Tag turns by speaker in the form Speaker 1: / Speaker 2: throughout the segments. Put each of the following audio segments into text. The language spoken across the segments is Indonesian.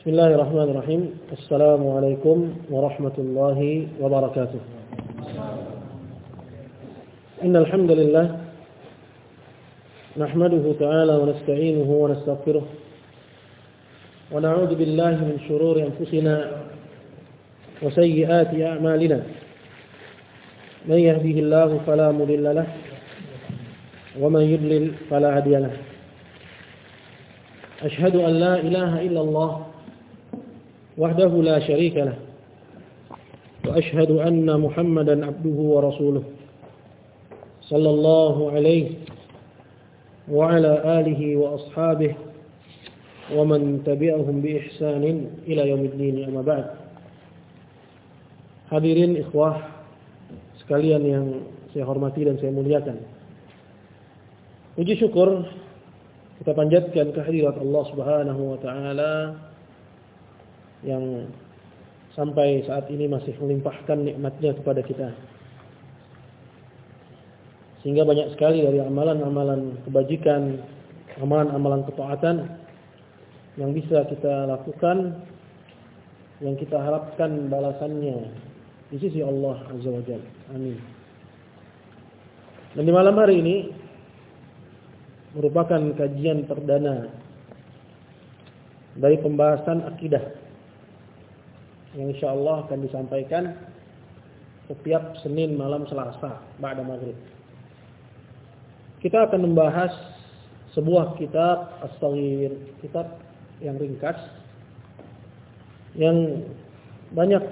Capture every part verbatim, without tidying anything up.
Speaker 1: Bismillahirrahmanirrahim. Assalamualaikum warahmatullahi wabarakatuh. Innal hamdalillah nahmaduhu ta'ala wa nasta'inuhu wa nastaghfiruh wa na'udzu billahi min shururi anfusina wa sayyiati a'malina. Man yahdihillahu fala mudilla lahu wa man yudlil fala hadiya lahu. Ashhadu an la ilaha illallah وحده لا شريك له وأشهد أن محمدا عبده ورسوله صلى الله عليه وعلى آله وأصحابه ومن تبعهم بإحسان إلى يوم الدين أما بعد. Hadirin ikhwah sekalian yang saya hormati dan saya muliakan, puji syukur kita panjatkan kehadirat Allah Subhanahu wa taala yang sampai saat ini masih melimpahkan nikmatnya kepada kita, sehingga banyak sekali dari amalan-amalan kebajikan, amalan-amalan ketaatan yang bisa kita lakukan, yang kita harapkan balasannya di sisi Allah Azza wa Jalla. Amin. Dan di malam hari ini merupakan kajian perdana dari pembahasan akidah yang insyaallah akan disampaikan setiap Senin malam Selasa ba'da maghrib. Kita akan membahas sebuah kitab as-saghir, kitab yang ringkas yang banyak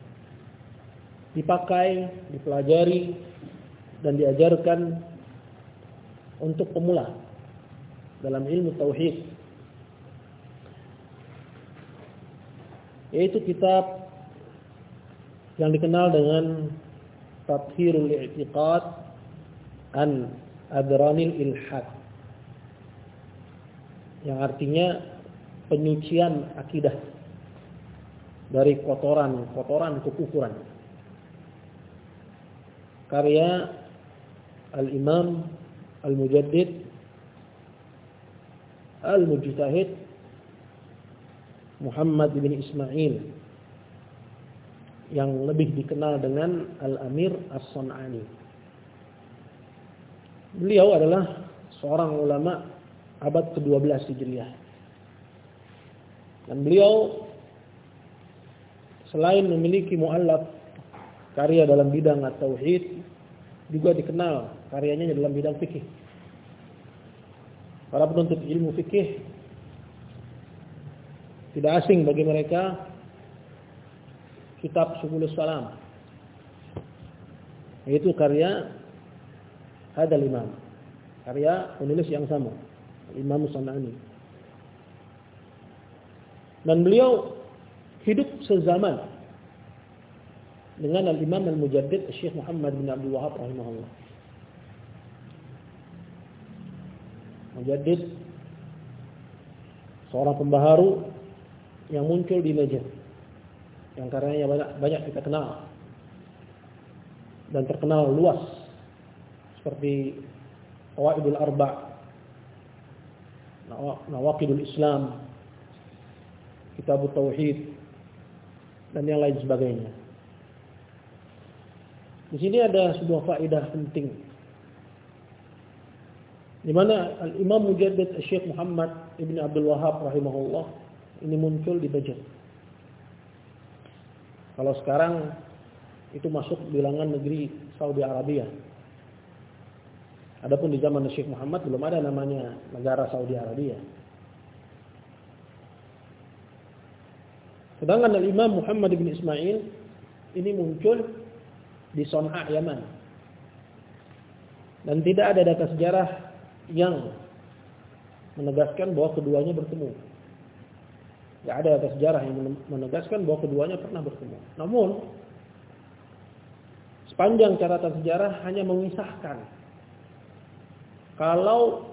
Speaker 1: dipakai, dipelajari dan diajarkan untuk pemula dalam ilmu tauhid, yaitu kitab yang dikenal dengan Tathhirul I'tiqad an Adranil Ilhad, yang artinya penyucian akidah dari kotoran-kotoran kekufuran, karya Al-Imam Al-Mujaddid Al-Mujtahid Muhammad bin Ismail, yang lebih dikenal dengan Al-Amir As-San'ani. Beliau adalah seorang ulama abad kedua belas Hijriah. Dan beliau selain memiliki mu'allaf karya dalam bidang at-tauhid, juga dikenal karyanya dalam bidang fikih. Para penuntut ilmu fikih tidak asing bagi mereka kitab Subulus Salam, yaitu karya Hadal Imam, karya penulis yang sama, Imam San'ani. Dan beliau hidup sezaman dengan Al-Imam Al-Mujaddid Syekh Muhammad bin Abdul Wahhab rahimahullah. Mujaddid seorang pembaharu yang muncul di Najd, yang karyanya banyak, banyak kita kenal dan terkenal luas, seperti Qawaidul Arba', Nawaqidul Islam, Kitabut Tauhid, dan yang lain sebagainya. Di sini ada sebuah faedah penting, di mana Al-Imam Mujaddid Syekh Muhammad ibn Abdul Wahhab rahimahullah ini muncul di Najd. Kalau sekarang itu masuk bilangan negeri Saudi Arabia. Adapun di zaman Syekh Muhammad belum ada namanya negara Saudi Arabia. Sedangkan Al-Imam Muhammad bin Ismail ini muncul di Son'a, Yaman. Dan tidak ada data sejarah yang menegaskan bahwa keduanya bertemu. Tidak ada data sejarah yang menegaskan bahwa keduanya pernah bertemu. Namun sepanjang catatan sejarah hanya mengisahkan kalau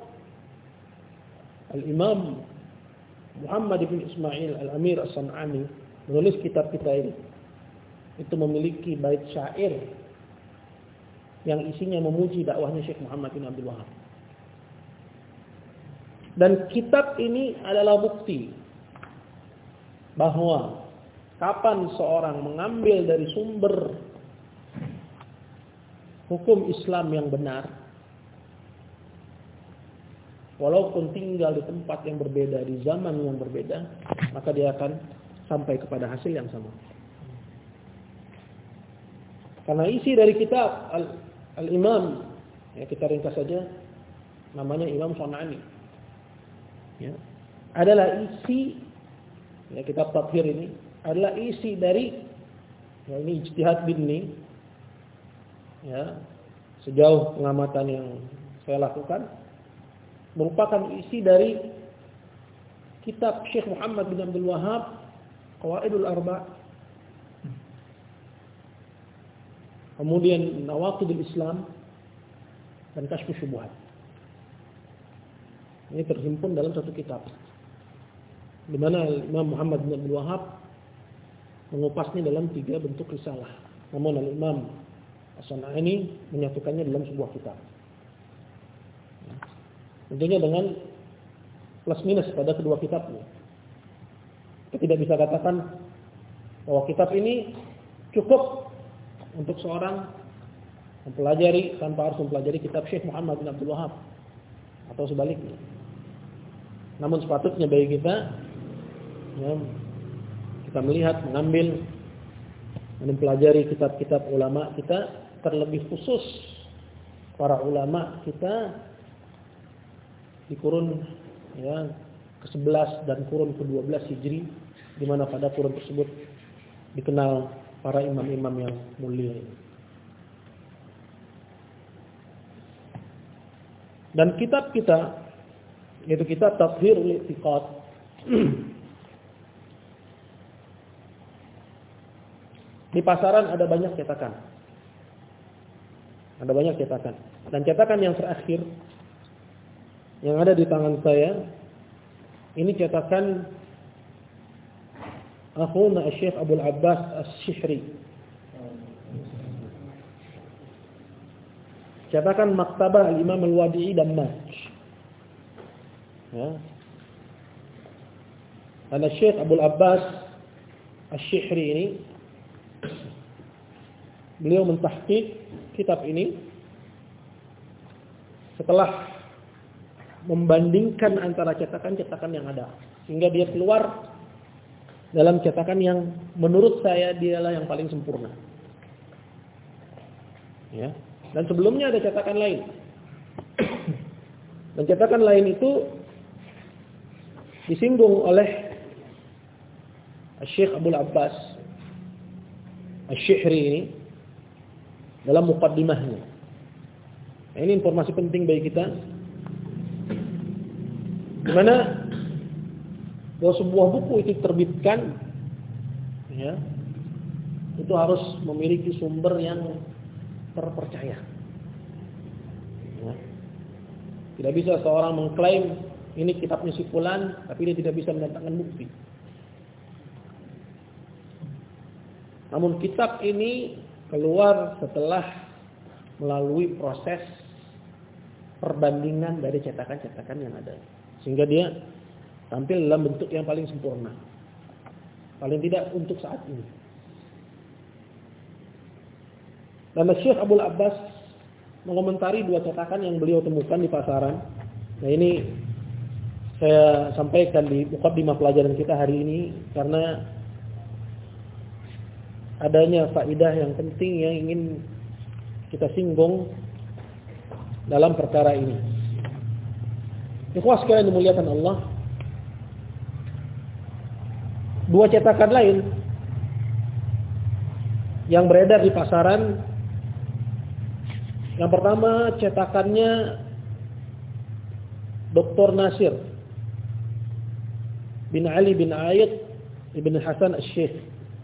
Speaker 1: Al-Imam Muhammad bin Ismail Al-Amir As-San'ani menulis kitab kita ini, itu memiliki bait syair yang isinya memuji dakwahnya Syekh Muhammad bin Abdul Wahhab. Dan kitab ini adalah bukti bahwa kapan seorang mengambil dari sumber hukum Islam yang benar, walaupun tinggal di tempat yang berbeda, di zaman yang berbeda, maka dia akan sampai kepada hasil yang sama. Karena isi dari kitab Al- Al-Imam, ya kita ringkas saja, namanya Imam Shon'ani, ya, adalah isi, ya kitab Tathhir ini adalah isi dari, ya ini ijtihad binni, ya sejauh pengamatan yang saya lakukan, merupakan isi dari kitab Syekh Muhammad bin Abdul Wahhab, Qawaidul Arba', kemudian Nawaqidul Islam, dan Kashfus Syubhat. Ini terhimpun dalam satu kitab, di mana Imam Muhammad bin Abdul Wahhab mengupasnya dalam tiga bentuk risalah. Namun Al-Imam As-Shon'ani menyatukannya dalam sebuah kitab. Tentunya dengan plus minus pada kedua kitabnya. Kita tidak bisa katakan bahwa kitab ini cukup untuk seorang mempelajari tanpa harus mempelajari kitab Syekh Muhammad bin Abdul Wahhab, atau sebaliknya. Namun sepatutnya bagi kita, ya, kita melihat, mengambil, mempelajari kitab-kitab ulama kita, terlebih khusus para ulama kita di kurun, ya, ke sebelas dan kurun ke dua belas Hijri, di mana pada kurun tersebut dikenal para imam-imam yang mulia ini. Dan kitab kita, yaitu kitab Tathhirul I'tiqad, di pasaran ada banyak cetakan. Ada banyak cetakan. Dan cetakan yang terakhir yang ada di tangan saya ini cetakan akhuna Syekh Abdul Abbas Asy-Syihri. Cetakan Maktabah Al-Imam Al-Wadi'i Dammaj. Ya. Karena Syekh Abdul Abbas Asy-Syihri ini, beliau mentahqiq kitab ini setelah membandingkan antara cetakan-cetakan yang ada, sehingga dia keluar dalam cetakan yang menurut saya dialah yang paling sempurna. Ya. Dan sebelumnya ada cetakan lain. Dan cetakan lain itu disinggung oleh Syekh Abdul Abbas Asy-Syihri ini dalam muqaddimahnya. Nah, ini informasi penting bagi kita, di mana bahwa sebuah buku itu diterbitkan, ya, itu harus memiliki sumber yang terpercaya. Ya. Tidak bisa seorang mengklaim ini kitabnya si fulan, tapi dia tidak bisa mendatangkan bukti. Namun kitab ini keluar setelah melalui proses perbandingan dari cetakan-cetakan yang ada, sehingga dia tampil dalam bentuk yang paling sempurna, paling tidak untuk saat ini. Dan Syekh Abdul Abbas mengomentari dua cetakan yang beliau temukan di pasaran. Nah, ini saya sampaikan di muqaddimah pelajaran kita hari ini karena adanya faedah yang penting yang ingin kita singgung dalam perkara ini. Ikhwas sekalian dimuliakan Allah, dua cetakan lain yang beredar di pasaran. Yang pertama cetakannya Doktor Nasir bin Ali bin Aid Ibn Hasan Asy-Syaikh.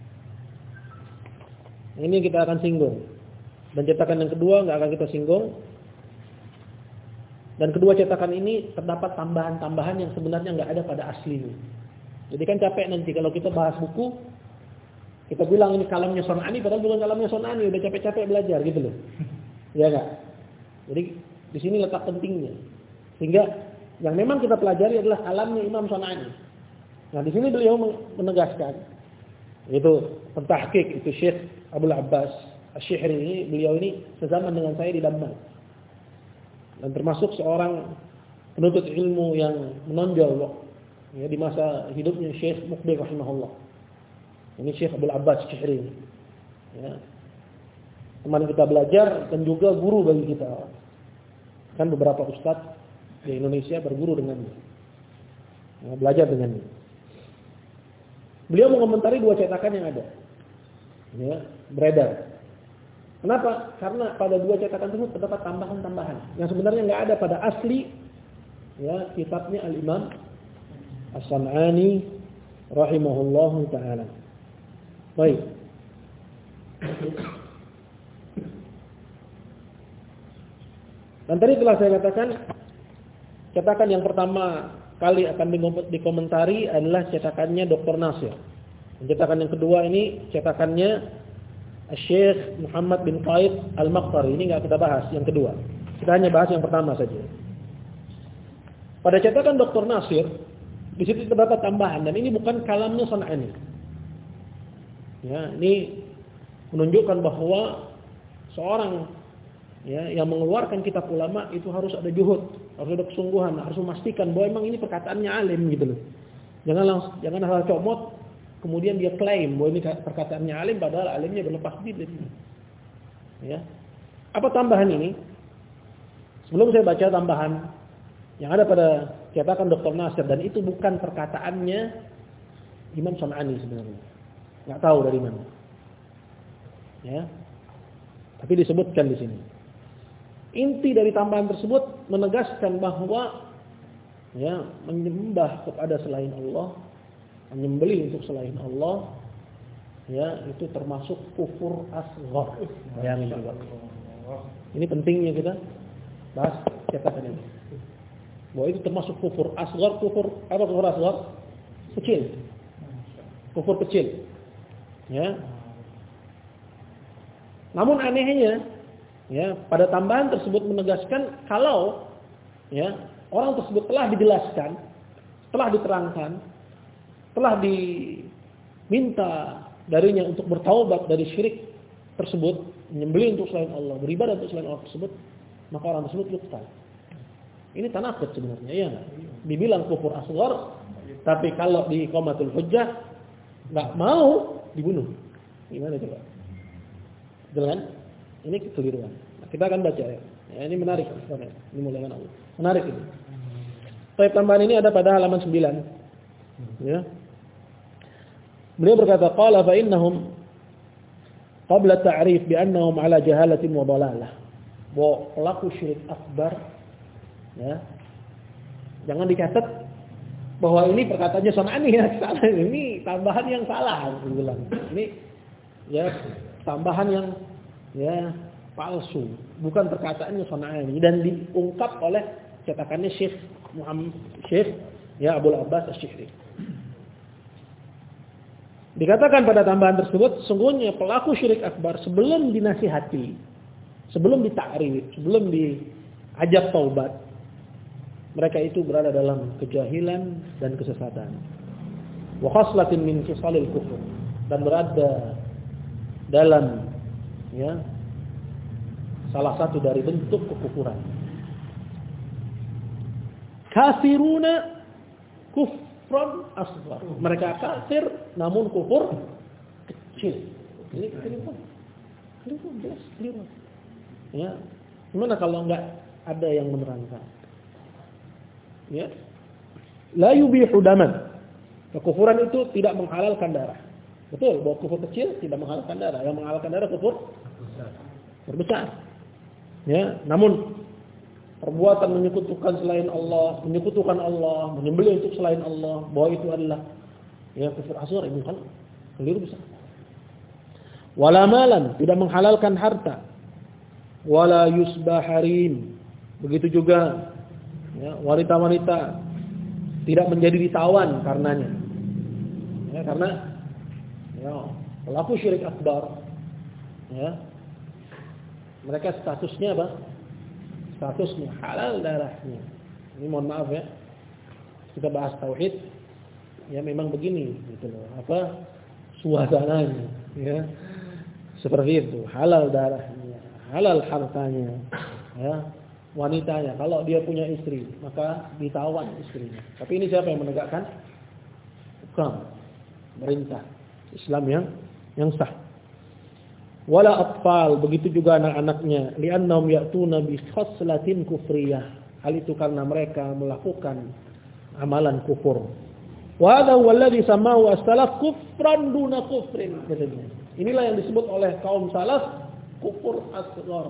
Speaker 1: Ini kita akan singgung. Dan cetakan yang kedua nggak akan kita singgung. Dan kedua cetakan ini terdapat tambahan-tambahan yang sebenarnya nggak ada pada aslinya. Jadi kan capek nanti kalau kita bahas buku, kita bilang ini kalamnya Shon'ani, padahal bukan kalamnya Shon'ani, udah capek-capek belajar gitu loh. Ya nggak? Jadi di sini letak pentingnya. Sehingga yang memang kita pelajari adalah kalamnya Imam Shon'ani. Nah, di sini beliau menegaskan, itu pentahqiq itu Syekh Abdul Abbas Asy-Syihri ini, beliau ini sezaman dengan saya di Damman. Dan termasuk seorang penuntut ilmu yang menonjol ya, di masa hidupnya Syekh Muqbil rahimahullah. Ini Syekh Abdul Abbas Asy-Syihri. Ya. Teman kita belajar dan juga guru bagi kita. Kan beberapa ustadz di Indonesia berguru dengannya. Ya, belajar dengannya. Beliau mengomentari dua cetakan yang ada. Ya, beredar. Kenapa? Karena pada dua cetakan tersebut terdapat tambahan-tambahan yang sebenarnya nggak ada pada asli ya kitabnya Al-Imam As-San'ani rahimahullahu taala. Baik. Dan tadi telah saya katakan cetakan yang pertama kali akan dikomentari adalah cetakannya doktor Nasir. Dan cetakan yang kedua ini cetakannya Syekh Muhammad bin Qaid Al-Maqtari. Ini enggak kita bahas yang kedua. Kita hanya bahas yang pertama saja. Pada cetakan doktor Nasir, di situ terdapat tambahan dan ini bukan kalamnya San'ani. Ya, ini menunjukkan bahwa seorang ya yang mengeluarkan kitab ulama itu harus ada juhud, harus ada kesungguhan, harus memastikan bahwa memang ini perkataannya alim gitu loh. Jangan langsung jangan asal comot kemudian dia klaim bahwa ini perkataannya alim padahal alimnya berlepas diri. Ya. Apa tambahan ini? Sebelum saya baca tambahan yang ada pada cetakan doktor Nasir dan itu bukan perkataannya Imam San'ani sebenarnya. Enggak tahu dari mana. Ya. Tapi disebutkan di sini. Inti dari tambahan tersebut menegaskan bahwa ya, menyembah kepada selain Allah, menyembelih untuk selain Allah, ya itu termasuk kufur asghar. Bayangin coba. Ini pentingnya kita bahas cetakan ini. Bahwa itu termasuk kufur asghar, kufur apa kufur asghar? Kecil. Kufur kecil. Ya. Namun anehnya, ya pada tambahan tersebut menegaskan kalau ya orang tersebut telah dijelaskan, telah diterangkan, telah diminta darinya untuk bertaubat dari syirik tersebut, menyembelih untuk selain Allah, beribadah untuk selain Allah tersebut, maka orang tersebut yuqtal. Ini tanaqud sebenarnya, ya enggak? Dibilang kufur asghar, tapi kalau di iqamatul hujjah enggak mau dibunuh. Gimana coba? Jelas? Ini kekeliruan. Nah, kita akan baca ya. Ya ini menarik sebenarnya. Ini muliakan Allah. Menarik ini. Baik, tambahan ini ada pada halaman sembilan. Ya. Beliau berkata, qala fa innahum qabla ta'rif bi annahum ala jahalatin wa dalalah. Bahwa pelaku syirik akbar ya. Jangan dicatat bahwa ini perkataannya San'ani ya, salah. Ini tambahan yang salah bilang. Ini ya tambahan yang ya palsu, bukan perkataannya San'ani dan diungkap oleh cetakannya Syekh Muhammad Syekh ya Abdul Abbas Asy-Syihri. Dikatakan pada tambahan tersebut, sungguhnya pelaku syirik akbar sebelum dinasihati, sebelum ditakrif, sebelum diajak taubat, mereka itu berada dalam kejahilan dan kesesatan. Wa khaslatin min khisalil kufur, dan berada dalam ya salah satu dari bentuk kekufuran. Kafiruna kufran asghar. Mereka kafir namun kufur kecil. Ini keliru. Keliru jelas keliru. Ya. Gimana kalau enggak ada yang menerangkan? Ya. La yubihu daman. Kekufuran itu tidak menghalalkan darah. Betul, bahwa kufur kecil tidak menghalalkan darah. Yang menghalalkan darah kufur besar. Berbesar. Ya, namun perbuatan menyekutukan selain Allah, menyekutukan Allah, menyembelih untuk selain Allah, bahwa itu adalah ya kufur asghar, itu kan keliru besar. Wala malan, tidak menghalalkan harta. Wala yusbah harim. Begitu juga ya, wanita-wanita tidak menjadi ditawan karenanya. Ya, karena ya, pelaku syirik akbar ya, mereka statusnya apa? Statusnya halal darahnya. Ini mohon maaf ya. Kita bahas tauhid. ya memang begini gitu loh. Apa suasananya ya. Seperti itu, halal darahnya, halal hartanya, ya. Wanitanya kalau dia punya istri, maka ditawan istrinya. Tapi ini siapa yang menegakkan? Hukum, perintah Islam yang yang sah. Wala atfal, begitu juga anak-anaknya, li'annahum ya'tuna bi khaslatin kufriyah. Hal itu karena mereka melakukan amalan kufur. Wa hadha huwa alladhi samahu as-salaf kufran duna kufrin. Inilah yang disebut oleh kaum salaf kufur asghar.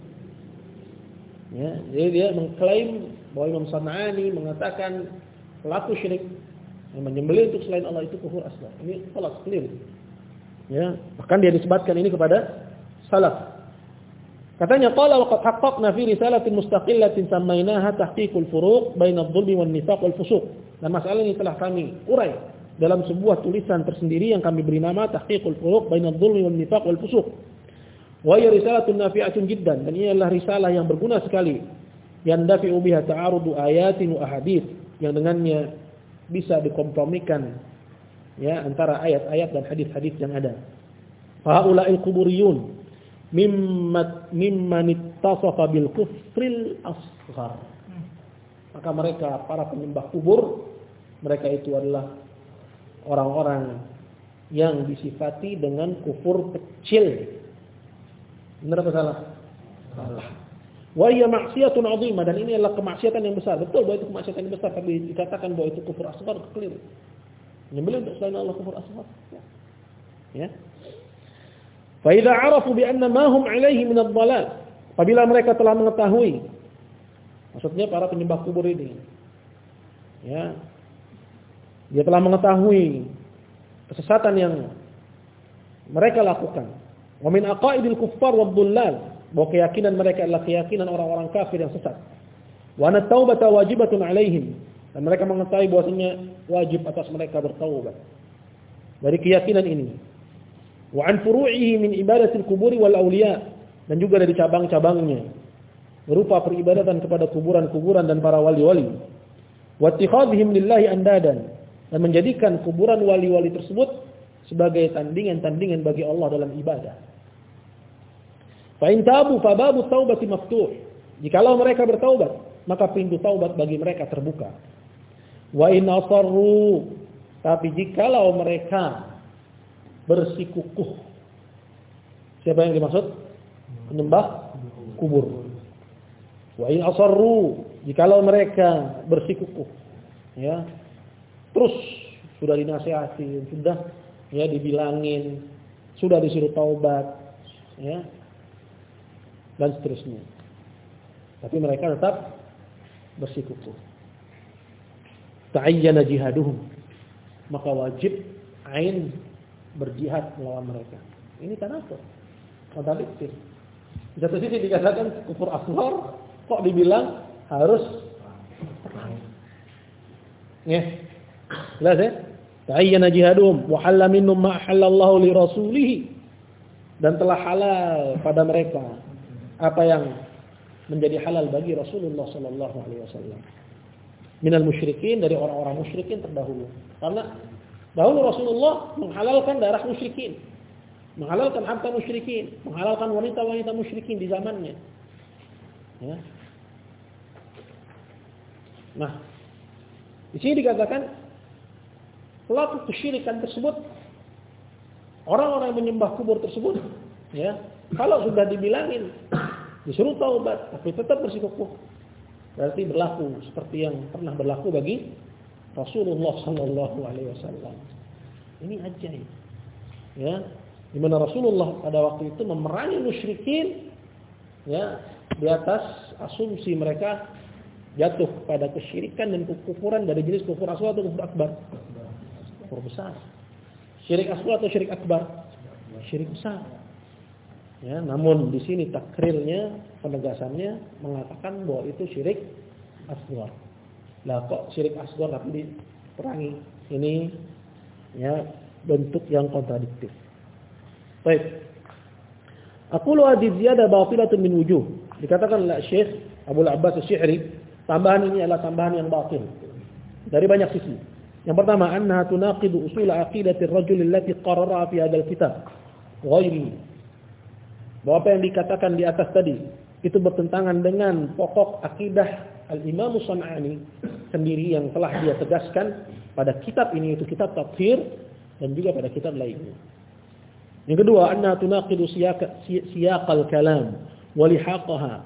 Speaker 1: Ya, jadi dia mengklaim bahwa Imam San'ani mengatakan pelaku syirik yang menyembelih untuk selain Allah itu kufur asghar. Ini salah clear. Ya, bahkan dia disebutkan ini kepada salaf. Katanya qala wa qad haqqaqna fi risalatin mustaqillatin sammaynaha tahqiqul furuq baina adh-dhulmi wan nifaq wal fusuq. Dan masalah ini telah kami urai dalam sebuah tulisan tersendiri yang kami beri nama tahqiqul furuq baina adh-dhulmi wan nifaq wal fusuq. Wa hiya risalatun nafi'atun jiddan, dan ini adalah risalah yang berguna sekali. Yang dafi'u biha ta'arudu ayatin wa ahadits, yang dengannya bisa dikompromikan ya antara ayat-ayat dan hadis-hadis yang ada. Fa haula'il quburiyun mimman mimman ittasafa bil kufril asghar. Maka mereka para penyembah kubur, mereka itu adalah orang-orang yang disifati dengan kufur kecil. Benar apa salah? Salah. Wa hiya maksiatun 'azimah, dan ini adalah kemaksiatan yang besar. Betul bahwa itu kemaksiatan yang besar, tapi dikatakan bahwa itu kufur asghar, keliru. Menyembelih untuk selain Allah kufur asghar. Ya. Fa idza 'arafu bi anna ma hum 'alaihi min ad-dhalal. Apabila mereka telah mengetahui, maksudnya para penyembah kubur ini, ya, dia telah mengetahui kesesatan yang mereka lakukan. Wa min aqaidil kuffar wad dhullal, bahwa keyakinan mereka adalah keyakinan orang-orang kafir yang sesat. Wa anna taubata wajibatun 'alaihim, dan mereka mengetahui bahwasanya wajib atas mereka bertaubat. Dari keyakinan ini. Wa an furu'ihi min ibadatil kuburi wal awliya, dan juga dari cabang-cabangnya berupa peribadatan kepada kuburan-kuburan dan para wali-wali. Wa ittikhadhihim lillahi andadan, dan menjadikan kuburan wali-wali tersebut sebagai tandingan-tandingan bagi Allah dalam ibadah. Fa in tabu fa babu taubati maftuh. Jikalau mereka bertaubat, maka pintu taubat bagi mereka terbuka. Wa in asarru, tapi jikalau mereka bersikukuh. Siapa yang dimaksud? Penyembah kubur. Wa in asarru, jikalau mereka bersikukuh, ya. Terus sudah dinasihati, sudah ya dibilangin, sudah disuruh taubat, ya, dan seterusnya. Tapi mereka tetap bersikukuh. Ta'ayyana jihaduhum, maka wajib ain berjihad melawan mereka. Ini tanafur, kontradiktif. Di satu sisi dikatakan kufur asghar, kok dibilang harus perang. Ya, jelas ya? Ta'ayyana jihaduhum wa halla minhum ma halallahu li rasulih, dan telah halal pada mereka apa yang menjadi halal bagi Rasulullah sallallahu alaihi wasallam. Minal musyrikin, dari orang-orang musyrikin terdahulu. Karena dahulu Rasulullah menghalalkan darah musyrikin, menghalalkan harta musyrikin, menghalalkan wanita-wanita musyrikin di zamannya. Ya. Nah, di sini dikatakan pelaku kesyirikan tersebut, orang-orang yang menyembah kubur tersebut, ya, kalau sudah dibilangin disuruh taubat tapi tetap bersikukuh, berarti berlaku seperti yang pernah berlaku bagi Rasulullah sallallahu alaihi wasallam. Ini ajaib. Ya, di mana Rasulullah pada waktu itu memerangi musyrikin, ya, di atas asumsi mereka jatuh pada kesyirikan dan kekufuran dari jenis kufur asghar atau kufur akbar. Kufur besar. Syirik asghar atau syirik akbar? Syirik besar. Ya, namun di sini takrirnya, penegasannya mengatakan bahwa itu syirik asghar. Lah kok syirik asghar tapi diperangi? Ini ya bentuk yang kontradiktif. Baik. Aqulu hadhihi ziyadah batilatun min wujuh. Dikatakan oleh Syekh Abu Al-Abbas Asy-Syi'ri, tambahan ini adalah tambahan yang batil dari banyak sisi. Yang pertama, annaha tunaqidu usul aqidati ar-rajul allati qarrara fi hadzal kitab. Ghairi. Bahwa apa yang dikatakan di atas tadi itu bertentangan dengan pokok akidah Al-Imam Shan'ani sendiri yang telah dia tegaskan pada kitab ini, itu kitab Tathhir, dan juga pada kitab lainnya. Yang kedua, annaha tunaqidu siyaq siyaqal kalam wa lihaqaha.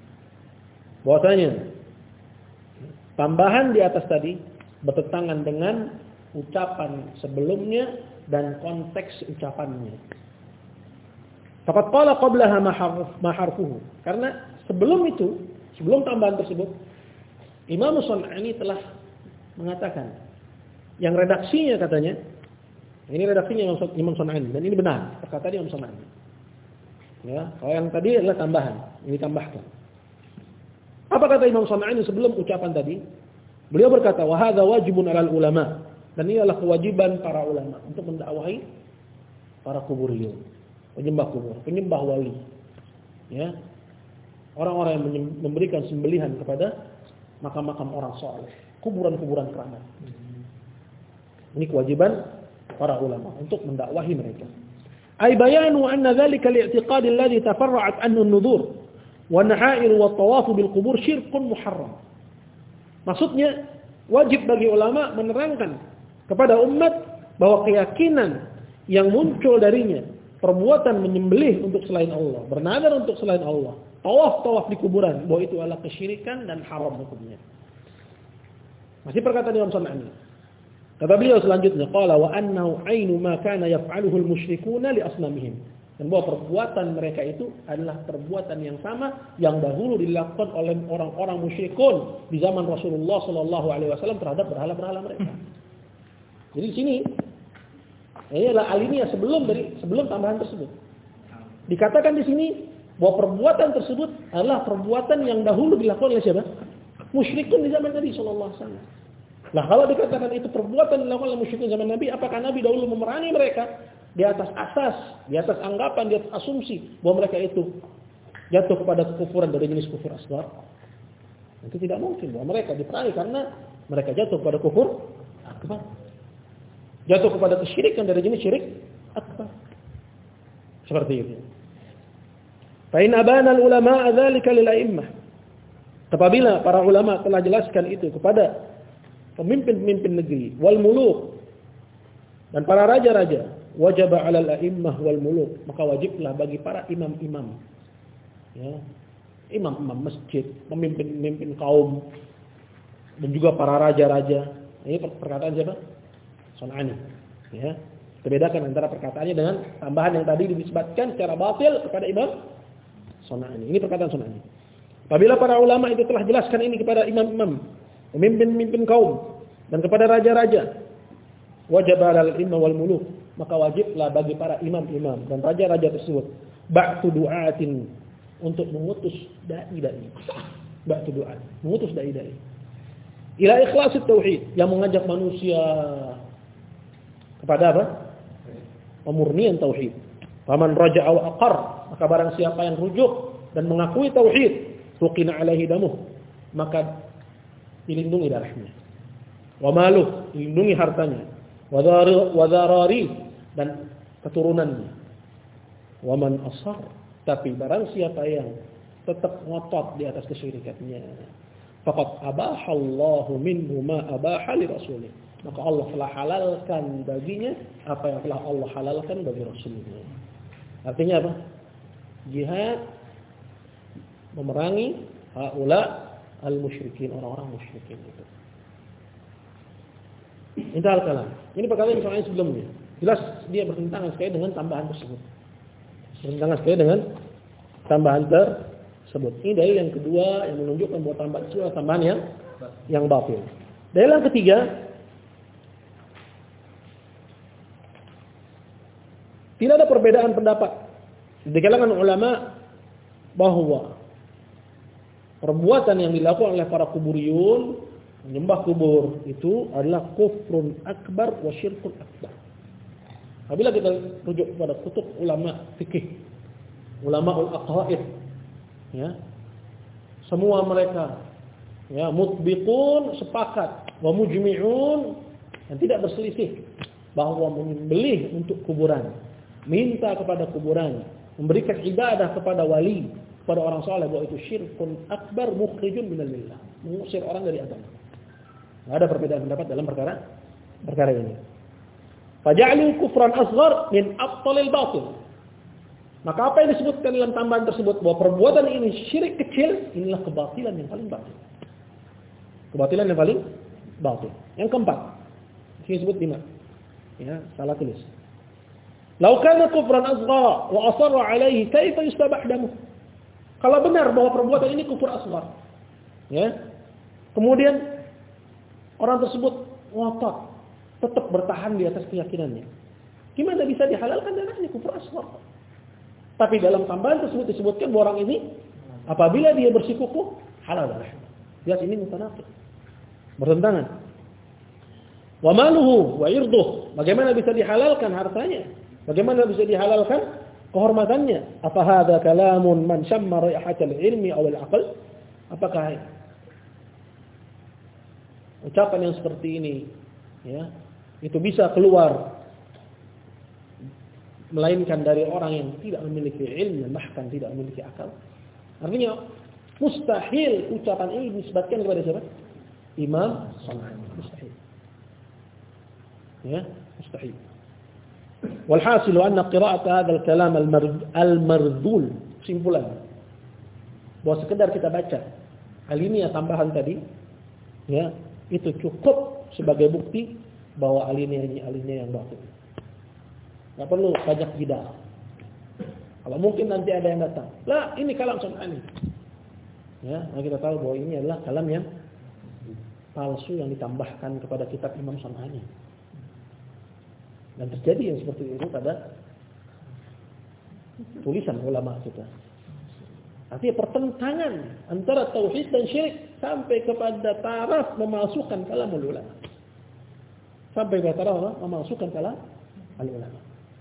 Speaker 1: Bahwasanya tambahan di atas tadi bertentangan dengan ucapan sebelumnya dan konteks ucapannya. Faqad qala qablaha ma harfuhu. Karena sebelum itu, sebelum tambahan tersebut, Imam Shan'ani telah mengatakan yang redaksinya katanya, ini redaksinya Imam Shan'ani dan ini benar, perkataan Imam Shan'ani. Ya, kalau yang tadi adalah tambahan, ini tambahkan. Apa kata Imam Shan'ani sebelum ucapan tadi? Beliau berkata, wa hadza wajibun 'alal ulama. Dan ini adalah kewajiban para ulama untuk mendakwahi para kuburiyun, penyembah kubur, penyembah wali. Ya. Orang-orang yang memberikan sembelihan kepada makam-makam orang saleh, kuburan-kuburan keramat. Ini kewajiban para ulama untuk mendakwahi mereka. Ay bayanu anna dzalika li'tiqad alladhi tafarra'at anhu an-nudur wa an-naha'ir wa at-tawaf bil qubur syirkun muharram. Maksudnya wajib bagi ulama menerangkan kepada umat bahwa keyakinan yang muncul darinya, perbuatan menyembelih untuk selain Allah, bernadar untuk selain Allah, tawaf-tawaf di kuburan, bahwa itu adalah kesyirikan dan haram hukumnya. Masih perkataan Imam Shan'ani. Kata beliau selanjutnya, qala wa annahu ainu ma kana yaf'aluhu al-musyrikuuna li asnamihim. Dan bahwa perbuatan mereka itu adalah perbuatan yang sama yang dahulu dilakukan oleh orang-orang musyrikun di zaman Rasulullah sallallahu alaihi wasallam terhadap berhala-berhala mereka. Jadi di sini ini adalah alinea sebelum dari sebelum tambahan tersebut. Dikatakan di sini bahwa perbuatan tersebut adalah perbuatan yang dahulu dilakukan oleh siapa? Musyrikun di zaman Nabi sallallahu alaihi wasallam. Nah, kalau dikatakan itu perbuatan dilakukan oleh musyrikun zaman Nabi, apakah Nabi dahulu memerangi mereka di atas asas, di atas anggapan, di atas asumsi bahwa mereka itu jatuh kepada kekufuran dari jenis kufur asghar? Itu tidak mungkin bahwa mereka diperangi karena mereka jatuh kepada kufur akbar. Jatuh kepada kesyirikan dari jenis syirik akbar. Seperti itu. Fa in abana al-ulama dzalika lil a'immah. Apabila para ulama telah jelaskan itu kepada pemimpin-pemimpin negeri wal muluk dan para raja-raja, wajib 'alal a'immah wal muluk, maka wajiblah bagi para imam-imam, ya, imam-imam masjid, pemimpin-pemimpin kaum, dan juga para raja-raja. Ini perkataan siapa? Shan'ani. Ya, kita bedakan antara perkataannya dengan tambahan yang tadi disebutkan secara batil kepada Imam Shan'ani. Ini perkataan Shan'ani. Apabila para ulama itu telah jelaskan ini kepada imam-imam, pemimpin-pemimpin kaum, dan kepada raja-raja, wajib 'alal a'immah wal muluk, maka wajiblah bagi para imam-imam dan raja-raja tersebut ba'tu du'atin, untuk mengutus dai-dai. Ba'tu du'at, mengutus dai-dai ila ikhlasit tauhid, yang mengajak manusia kepada apa? Pemurnian tauhid. Faman raja'a wa aqar, maka barang siapa yang rujuk dan mengakui tauhid, ruqina alaihi damuh, maka dilindungi darahnya. Wa maluh, dilindungi hartanya. Wa dharari, dan keturunannya. Wa man asar, tapi barang siapa yang tetap ngotot di atas kesyirikannya, faqad abahallahu minhu ma abaha li rasulih, maka Allah telah halalkan baginya apa yang telah Allah halalkan bagi Rasulnya. Artinya apa? Jihad memerangi haula al-musyrikin, orang-orang musyrikin itu. Intahal kalam. Ini perkataan misalnya sebelumnya. Jelas dia bertentangan sekali dengan tambahan tersebut. Bertentangan sekali dengan tambahan tersebut. Ini dalil yang kedua yang menunjukkan bahwa tambahan itu adalah tambahan yang yang batil. Dalil yang ketiga, tidak ada perbedaan pendapat di kalangan ulama bahwa perbuatan yang dilakukan oleh para kuburiyun, menyembah kubur, itu adalah kufrun akbar wa syirkun akbar. Apabila kita rujuk kepada kutub ulama fikih, ulama ul-aqaid, ya, semua mereka, ya, mutbiqun, sepakat, wa mujmi'un, dan tidak berselisih bahwa menyembelih untuk kuburan, minta kepada kuburan, memberikan ibadah kepada wali, kepada orang saleh, bahwa itu syirkun akbar mukhrijun minal millah, mengusir orang dari agama. Tidak ada perbedaan pendapat dalam perkara perkara ini. Faja'alul kufran asghar min abtalil batil. Maka apa yang disebutkan dalam tambahan tersebut, bahwa perbuatan ini syirik kecil, inilah kebatilan yang paling batil. Kebatilan yang paling batil. Yang keempat, ini disebut lima. Ya, salah tulis. Lau kana kufran asghar wa asarra alaihi kaifa yustabah damuh. Kalau benar bahwa perbuatan ini kufur asghar, ya. Kemudian orang tersebut ngotot, tetap bertahan di atas keyakinannya. Gimana bisa dihalalkan darahnya? Kufur asghar. Tapi dalam tambahan tersebut disebutkan bahwa orang ini apabila dia bersikukuh halal darahnya. Lihat ini mutanaqid. Bertentangan. Wa maluhu wa irduh. Bagaimana bisa dihalalkan hartanya? Bagaimana bisa dihalalkan kehormatannya? Apa hadza kalamun man shamma raihatal ilmi aw al-aql? Apakah ucapan yang seperti ini, ya, itu bisa keluar melainkan dari orang yang tidak memiliki ilmu, bahkan tidak memiliki akal? Artinya mustahil ucapan ini disebutkan kepada siapa? Imam San'ani. Mustahil. Ya, mustahil. Walhasil anna qira'at hadzal kalam al-mardul, simpulan bahwa sekedar kita baca alinea tambahan tadi, ya, itu cukup sebagai bukti bahwa alinea ini alinea yang batil. Enggak perlu banyak bidah. Kalau mungkin nanti ada yang datang, lah ini kalam San'ani. Ya, nah kita tahu bahwa ini adalah kalam yang palsu yang ditambahkan kepada kitab Imam San'ani. Dan terjadi yang seperti itu pada tulisan ulama kita. Artinya pertentangan antara tauhid dan syirik sampai kepada taraf memasukkan kalamul ulama. Sampai kepada taraf memasukkan kalam al-ulama.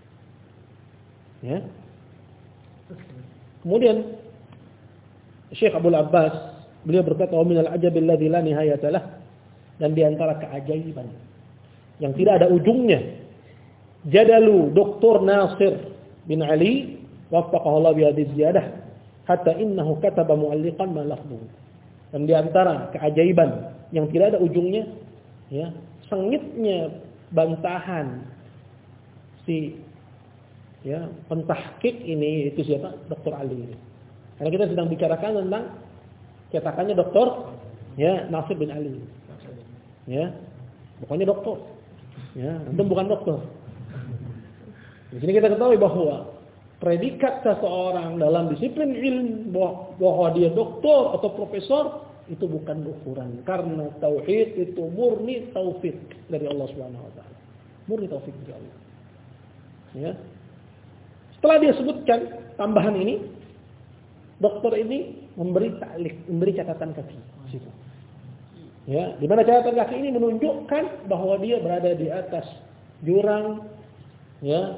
Speaker 1: Ya. Kemudian Syekh Abdul Abbas beliau berkata, "Wa minal ajabil ladzi la nihayata lah." Dan di antara keajaiban yang tidak ada ujungnya, jadalu Doktor Nasir bin Ali waffaqahu Allah bi hadhihi ziyadah hatta innahu kataba mu'alliqan ma lafdhuhu. Dan di antara keajaiban yang tidak ada ujungnya, ya, sengitnya bantahan si, ya, pentahqiq ini, itu siapa? Doktor Ali. Karena kita sedang bicarakan tentang cetakannya Doktor, ya, Nasir bin Ali. Ya. Pokoknya doktor. Ya, antum bukan doktor. Di sini kita ketahui bahwa predikat seseorang dalam disiplin ilmu bahwa, bahwa dia doktor atau profesor itu bukan ukuran, karena tauhid itu murni taufik dari Allah Subhanahu wa taala. Murni taufik dari Allah. Ya. Setelah dia sebutkan tambahan ini, dokter ini memberi ta'liq, memberi catatan kaki situ. Ya, di mana catatan kaki ini menunjukkan bahwa dia berada di atas jurang, ya,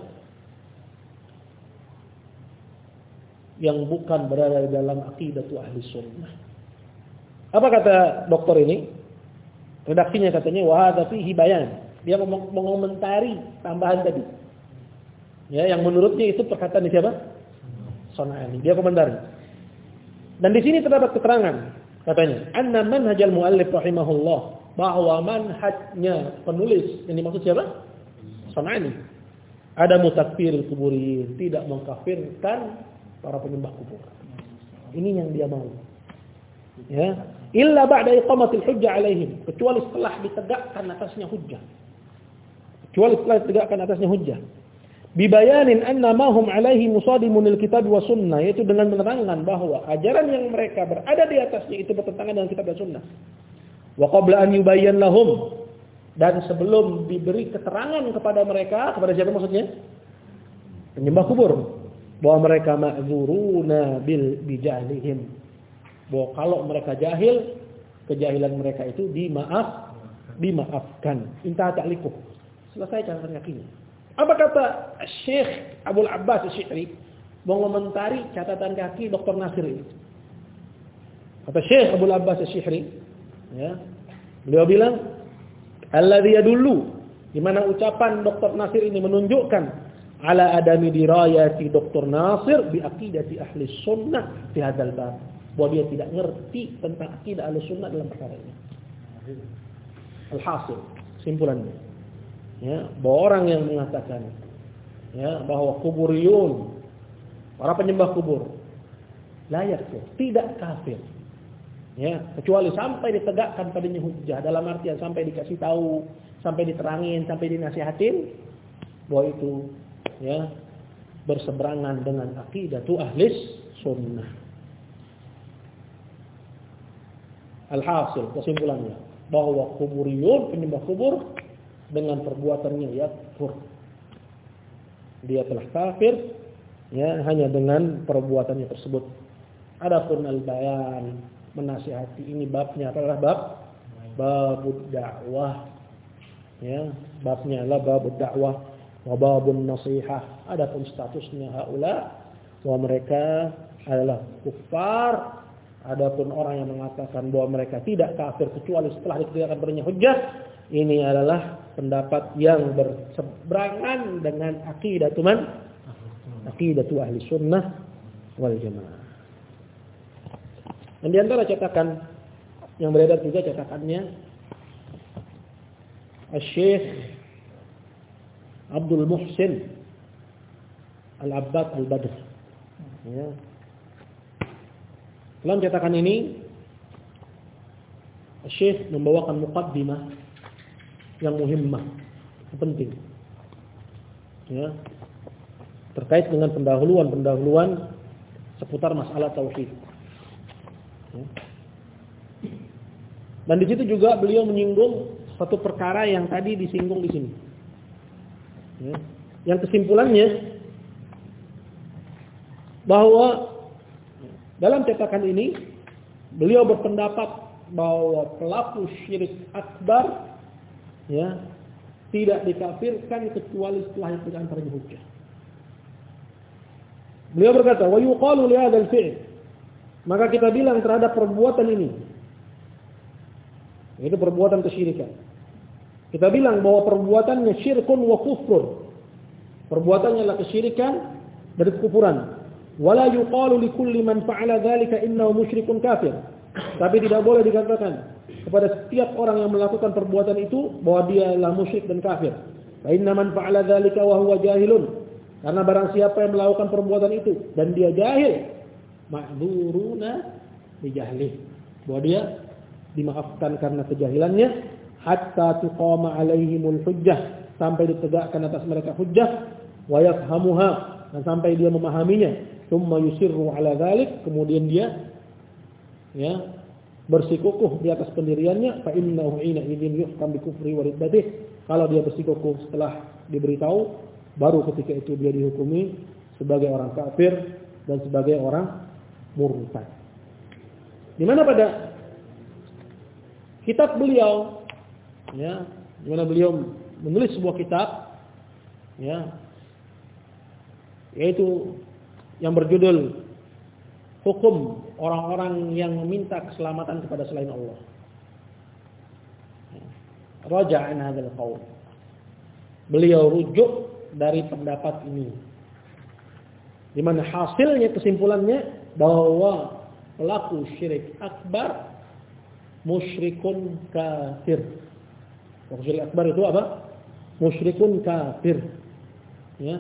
Speaker 1: yang bukan berada di dalam aqidatu ahli sunnah. Apa kata dokter ini? Redaksinya katanya wa hadza fihi bayan. Dia mengomentari tambahan tadi. Ya, yang menurutnya itu perkataan siapa? San'ani. Dia komentari. Dan di sini terdapat keterangan katanya, anna manhajal muallif rahimahullah, bahwa manhajnya penulis yang dimaksud siapa? San'ani. Ada mutakfir kuburin, tidak mengkafirkan para penyembah kubur. Ini yang dia mau. Ya, illa ba'da iqamatil hujjah alaihim, kecuali setelah ditegakkan atasnya hujjah. Kecuali setelah ditegakkan atasnya hujjah. Bibayanin anna ma hum alaihi musadimun lil kitab wa sunnah, yaitu dengan menerangkan bahwa ajaran yang mereka berada di atasnya itu bertentangan dengan kitab dan sunnah. Wa qabla an yubayyan lahum, dan sebelum diberi keterangan kepada mereka, kepada siapa maksudnya? Penyembah kubur, bahwa mereka ma'dzuruna bil bijahlihim, bahwa kalau mereka jahil, kejahilan mereka itu dimaaf, dimaafkan. Intah ta'liquh. Selesai catatan kakinya. Apa kata Syekh Abdul Abbas Asy-Syi'ri mengomentari catatan kaki Doktor Nasir ini? Kata Syekh Abdul Abbas Asy-Syi'ri, ya, beliau bilang, alladzi yadullu Di mana ucapan doktor Nasir ini menunjukkan ala adami dirayati doktor Nasir bi aqidati ahli sunnah fi hadzal bab. Bahwa dia tidak ngerti tentang akidah ahli sunnah dalam perkara ini. Alhasil, simpulannya, ya, bahwa orang yang mengatakan, ya, bahwa kuburiyun, para penyembah kubur, layak tidak kafir, ya, kecuali sampai ditegakkan padanya hujjah, dalam artian sampai dikasih tahu, sampai diterangin, sampai dinasihatin bahwa itu, ya, berseberangan dengan aqidatu ahlis sunnah. Alhasil, kesimpulannya, bahwa kuburiyun, penyembah kubur, dengan perbuatannya yakfur, dia telah kafir, ya, hanya dengan perbuatannya tersebut. Adapun al-bayan, menasihati, ini babnya adalah bab babud dakwah, ya, babnya adalah babud dakwah wa babun nasihah. Adapun statusnya haula, bahwa mereka adalah kufar. Adapun orang yang mengatakan bahwa mereka tidak kafir kecuali setelah ditegakkan padanya hujjah, ini adalah pendapat yang berseberangan dengan aqidatu man? Aqidatu ahli sunnah wal jamaah. Dan di antara cetakan yang beredar juga cetakannya Syekh Abdul Muhsin Al-Abbad Al-Badr, ya. Dalam cetakan ini Syekh membawakan muqaddimah yang muhimmah, penting, ya, terkait dengan pendahuluan-pendahuluan seputar masalah tauhid. Ya. Dan di situ juga beliau menyinggung satu perkara yang tadi disinggung di sini. Ya. Yang kesimpulannya bahwa dalam cetakan ini beliau berpendapat bahwa pelaku syirik akbar, ya, tidak dikafirkan kecuali setelah ditegakkan padanya hujjah. Beliau berkata, wa yuqalu li hadzal fi'l, maka kita bilang terhadap perbuatan ini, itu perbuatan kesyirikan, kita bilang bahwa perbuatannya syirkun wa kufrun, perbuatannya adalah kesyirikan dan kekufuran. Wala yuqalu likulli man fa'ala dzalika innahu musyrikun kafir. Tapi tidak boleh dikatakan kepada setiap orang yang melakukan perbuatan itu bahwa dia adalah musyrik dan kafir. Fa inna man fa'ala dzalika wa huwa jahilun. Karena barang siapa yang melakukan perbuatan itu dan dia jahil, ma'dzuruna bi jahlih. Bahwa dia dimaafkan karena kejahilannya, hatta tuqama alaihimul hujjah, sampai ditegakkan atas mereka hujjah, wa yafhamuha, dan sampai dia memahaminya. Tsumma yusirru ala dzalik, kemudian dia, ya, bersikukuh di atas pendiriannya. Fa innahu ina idzin yuhkam bi kufri wa riddatihi. Kalau dia bersikukuh setelah diberitahu, baru ketika itu dia dihukumi sebagai orang kafir dan sebagai orang murtad. Di mana pada kitab beliau, ya, di mana beliau menulis sebuah kitab, ya, yaitu yang berjudul Hukum Orang-orang yang Meminta Keselamatan kepada Selain Allah. Raja' an hadzal qaul. Beliau rujuk dari pendapat ini, di mana hasilnya, kesimpulannya bahwa pelaku syirik akbar musyrikun kafir. Pelaku syirik akbar itu apa? Musyrikun kafir, ya.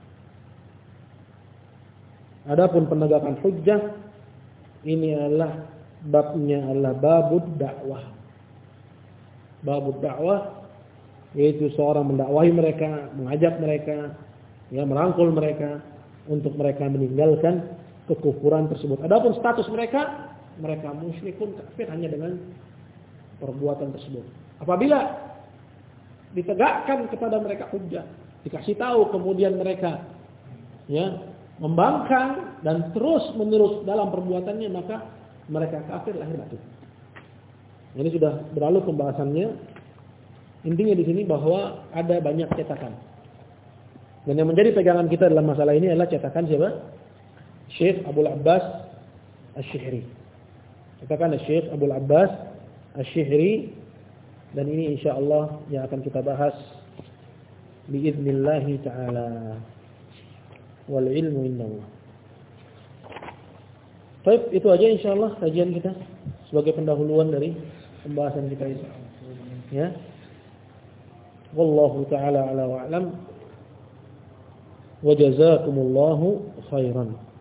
Speaker 1: Adapun penegakan hujjah, ini adalah babnya adalah babud dakwah. Babud dakwah, yaitu seorang mendakwahi mereka, mengajak mereka, ya, merangkul mereka untuk mereka meninggalkan kekufuran tersebut. Adapun status mereka, mereka musyrikun kafir hanya dengan perbuatan tersebut. Apabila ditegakkan kepada mereka hujjah, dikasih tahu, kemudian mereka, ya, membangkang dan terus menerus dalam perbuatannya, maka mereka kafir lahir batin. Ini sudah berlalu pembahasannya. Intinya di sini bahwa ada banyak cetakan. Dan yang menjadi pegangan kita dalam masalah ini adalah cetakan siapa? Syekh Abdul Abbas Asy-Syihri. Cetakan Syekh Abdul Abbas Asy-Syihri, dan ini insyaallah yang akan kita bahas biiznillah taala. Wal ilmu indallah. Baik, itu aja insyaallah kajian kita sebagai pendahuluan dari pembahasan kita ini. Ya. Wallahu taala ala wa alam. Wa jazakumullahu khairan.